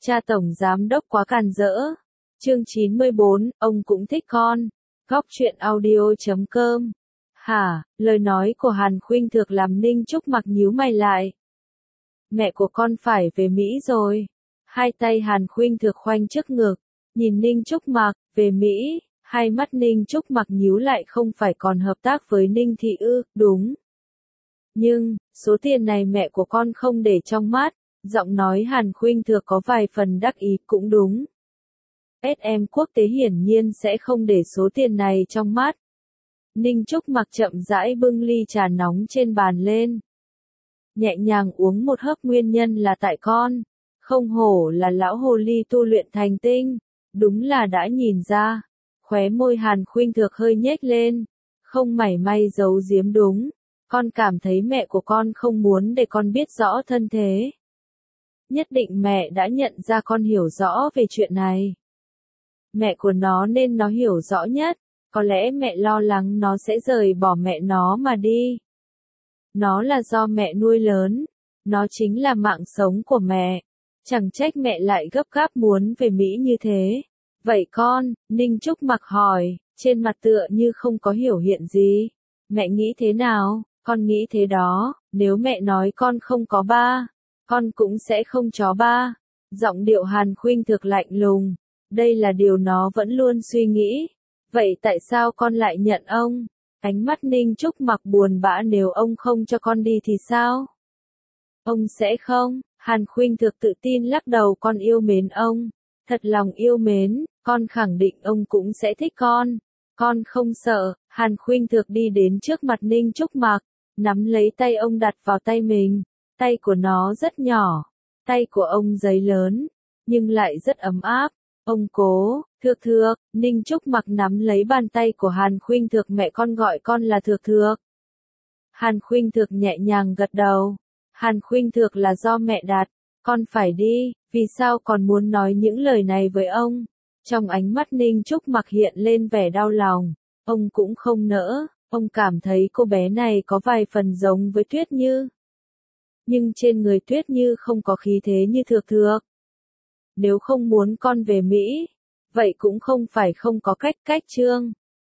Cha tổng giám đốc quá càn rỡ. Chương 94, ông cũng thích con. Góc truyện audio.com. Hả, lời nói của Hàn Khuynh Thược làm Ninh Trúc Mặc nhíu mày lại. Mẹ của con phải về Mỹ rồi. Hai tay Hàn Khuynh Thược khoanh trước ngực, nhìn Ninh Trúc Mặc, về Mỹ. Hai mắt Ninh Trúc Mặc nhíu lại, không phải còn hợp tác với Ninh Thị ư? Đúng. Nhưng, số tiền này mẹ của con không để trong mắt. Giọng nói Hàn Khuynh Thược có vài phần đắc ý. Cũng đúng. SM Quốc tế hiển nhiên sẽ không để số tiền này trong mắt. Ninh Trúc Mặc chậm rãi bưng ly trà nóng trên bàn lên. Nhẹ nhàng uống một hớp, nguyên nhân là tại con. Không hổ là lão hồ ly tu luyện thành tinh. Đúng là đã nhìn ra. Khóe môi Hàn Khuynh Thược hơi nhếch lên. Không mảy may giấu giếm. Đúng. Con cảm thấy mẹ của con không muốn để con biết rõ thân thế. Nhất định mẹ đã nhận ra con hiểu rõ về chuyện này. Mẹ của nó nên nó hiểu rõ nhất. Có lẽ mẹ lo lắng nó sẽ rời bỏ mẹ nó mà đi. Nó là do mẹ nuôi lớn. Nó chính là mạng sống của mẹ. Chẳng trách mẹ lại gấp gáp muốn về Mỹ như thế. Vậy con, Ninh Trúc Mặc hỏi, trên mặt tựa như không có hiểu hiện gì. Mẹ nghĩ thế nào? Con nghĩ thế đó, nếu mẹ nói con không có ba, con cũng sẽ không có ba. Giọng điệu Hàn Khuynh Thược lạnh lùng. Đây là điều nó vẫn luôn suy nghĩ. Vậy tại sao con lại nhận ông? Ánh mắt Ninh Trúc Mặc buồn bã. Nếu ông không cho con đi thì sao? Ông sẽ không. Hàn Khuynh Thược tự tin lắc đầu. Con yêu mến ông. Thật lòng yêu mến, con khẳng định ông cũng sẽ thích con. Con không sợ. Hàn Khuynh Thược đi đến trước mặt Ninh Trúc Mặc, nắm lấy tay ông đặt vào tay mình. Tay của nó rất nhỏ. Tay của ông giấy lớn, nhưng lại rất ấm áp. Ông cố, Thược Thược. Ninh Trúc Mặc nắm lấy bàn tay của Hàn Khuynh Thược. Mẹ con gọi con là Thược Thược. Hàn Khuynh Thược nhẹ nhàng gật đầu. Hàn Khuynh Thược là do mẹ đặt. Con phải đi. Vì sao còn muốn nói những lời này với ông? Trong ánh mắt Ninh Trúc Mặc hiện lên vẻ đau lòng. Ông cũng không nỡ. Ông cảm thấy cô bé này có vài phần giống với Tuyết Như. Nhưng trên người Tuyết Như không có khí thế như Thược Thược. Nếu không muốn con về Mỹ, vậy cũng không phải không có cách. Chương